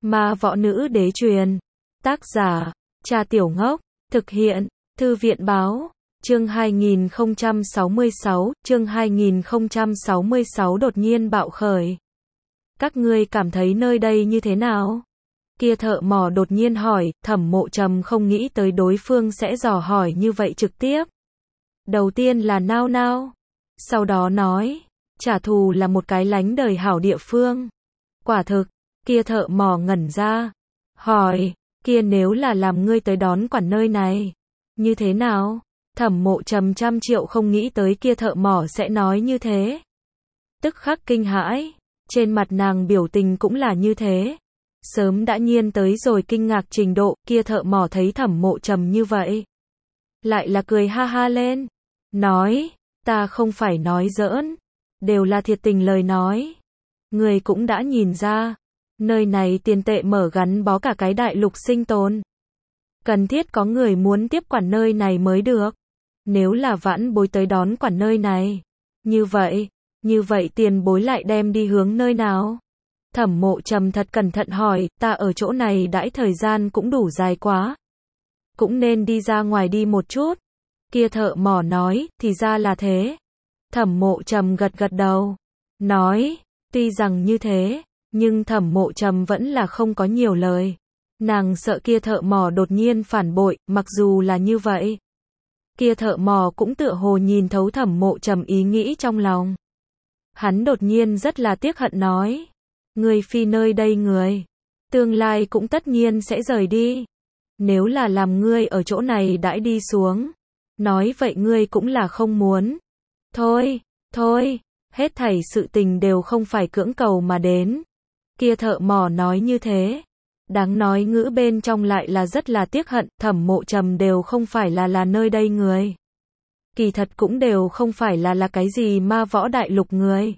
Ma võ nữ đế truyền. Tác giả, Cha Tiểu Ngốc. Thực hiện, Thư viện báo. Chương 2066, chương 2066 đột nhiên bạo khởi. Các ngươi cảm thấy nơi đây như thế nào? Kia thợ mỏ đột nhiên hỏi, Thẩm Mộ Trầm không nghĩ tới đối phương sẽ dò hỏi như vậy trực tiếp. Đầu tiên là nao nao. Sau đó nói, trả thù là một cái lánh đời hảo địa phương. Quả thực, kia thợ mỏ ngẩn ra. Hỏi, kia nếu là làm ngươi tới đón quản nơi này, như thế nào? Thẩm Mộ Trầm trăm triệu không nghĩ tới kia thợ mỏ sẽ nói như thế. Tức khắc kinh hãi, trên mặt nàng biểu tình cũng là như thế. Sớm đã nhiên tới rồi kinh ngạc trình độ, kia thợ mỏ thấy Thẩm Mộ Trầm như vậy. Lại là cười ha ha lên. Nói, ta không phải nói giỡn, đều là thiệt tình lời nói. Người cũng đã nhìn ra, nơi này tiền tệ mở gắn bó cả cái đại lục sinh tồn. Cần thiết có người muốn tiếp quản nơi này mới được. Nếu là vãn bối tới đón quản nơi này, như vậy tiền bối lại đem đi hướng nơi nào? Thẩm Mộ Trầm thật cẩn thận hỏi, ta ở chỗ này đãi thời gian cũng đủ dài quá. Cũng nên đi ra ngoài đi một chút. Kia thợ mỏ nói, thì ra là thế. Thẩm Mộ Trầm gật gật đầu. Nói, tuy rằng như thế, nhưng Thẩm Mộ Trầm vẫn là không có nhiều lời. Nàng sợ kia thợ mỏ đột nhiên phản bội, mặc dù là như vậy. Kia thợ mỏ cũng tựa hồ nhìn thấu Thẩm Mộ Trầm ý nghĩ trong lòng. Hắn đột nhiên rất là tiếc hận nói. Ngươi phi nơi đây người, tương lai cũng tất nhiên sẽ rời đi. Nếu là làm ngươi ở chỗ này đãi đi xuống, nói vậy ngươi cũng là không muốn. Thôi, hết thảy sự tình đều không phải cưỡng cầu mà đến. Kia thợ mỏ nói như thế. Đáng nói ngữ bên trong lại là rất là tiếc hận, Thẩm Mộ Trầm đều không phải là nơi đây người. Kỳ thật cũng đều không phải là cái gì ma võ đại lục người.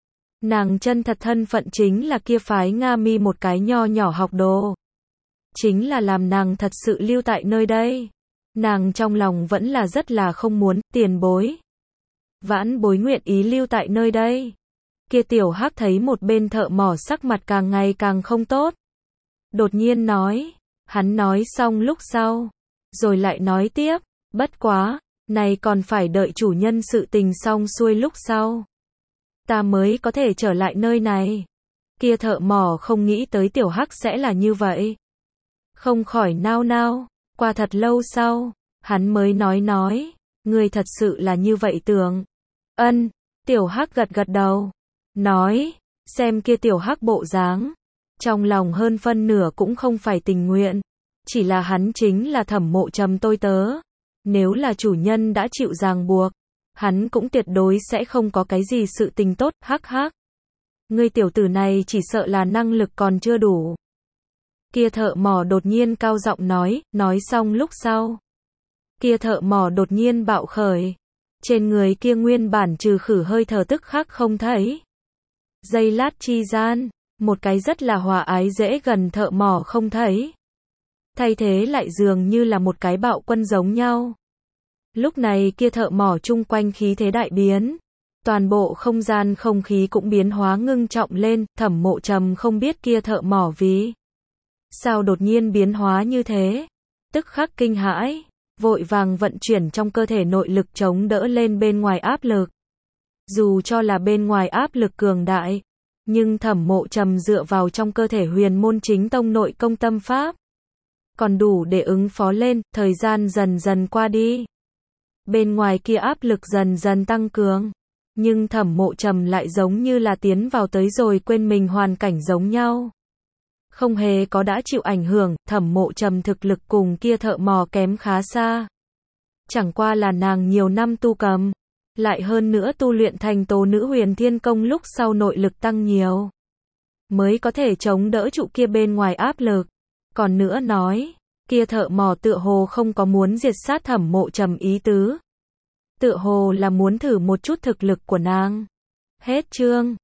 Nàng chân thật thân phận chính là kia phái Nga Mi một cái nho nhỏ học đồ. Chính là làm nàng thật sự lưu tại nơi đây. Nàng trong lòng vẫn là rất là không muốn, tiền bối. Vãn bối nguyện ý lưu tại nơi đây. Kia tiểu hắc thấy một bên thợ mỏ sắc mặt càng ngày càng không tốt. Đột nhiên nói, hắn nói xong lúc sau, rồi lại nói tiếp, bất quá, này còn phải đợi chủ nhân sự tình xong xuôi lúc sau. Ta mới có thể trở lại nơi này. Kia thợ mỏ không nghĩ tới tiểu hắc sẽ là như vậy. Không khỏi nao nao, qua thật lâu sau, hắn mới nói, ngươi thật sự là như vậy tưởng. Ân, tiểu hắc gật gật đầu, nói, xem kia tiểu hắc bộ dáng, trong lòng hơn phân nửa cũng không phải tình nguyện, chỉ là hắn chính là Thẩm Mộ Trầm tôi tớ. Nếu là chủ nhân đã chịu ràng buộc, hắn cũng tuyệt đối sẽ không có cái gì sự tình tốt, hắc hắc. Ngươi tiểu tử này chỉ sợ là năng lực còn chưa đủ. Kia thợ mỏ đột nhiên cao giọng nói xong lúc sau. Kia thợ mỏ đột nhiên bạo khởi. Trên người kia nguyên bản trừ khử hơi thở tức khắc không thấy. Giây lát chi gian, một cái rất là hòa ái dễ gần thợ mỏ không thấy. Thay thế lại dường như là một cái bạo quân giống nhau. Lúc này kia thợ mỏ chung quanh khí thế đại biến. Toàn bộ không gian không khí cũng biến hóa ngưng trọng lên, Thẩm Mộ Trầm không biết kia thợ mỏ vì sao đột nhiên biến hóa như thế. Tức khắc kinh hãi, vội vàng vận chuyển trong cơ thể nội lực chống đỡ lên bên ngoài áp lực. Dù cho là bên ngoài áp lực cường đại, nhưng Thẩm Mộ Trầm dựa vào trong cơ thể huyền môn chính tông nội công tâm pháp. Còn đủ để ứng phó lên, thời gian dần dần qua đi. Bên ngoài kia áp lực dần dần tăng cường. Nhưng Thẩm Mộ Trầm lại giống như là tiến vào tới rồi quên mình hoàn cảnh giống nhau. Không hề có đã chịu ảnh hưởng, Thẩm Mộ Trầm thực lực cùng kia thợ mỏ kém khá xa. Chẳng qua là nàng nhiều năm tu cầm, lại hơn nữa tu luyện thành Tố Nữ Huyền Thiên Công lúc sau nội lực tăng nhiều, mới có thể chống đỡ trụ kia bên ngoài áp lực. Còn nữa nói, kia thợ mỏ tựa hồ không có muốn diệt sát Thẩm Mộ Trầm ý tứ. Tựa hồ là muốn thử một chút thực lực của nàng. Hết chương.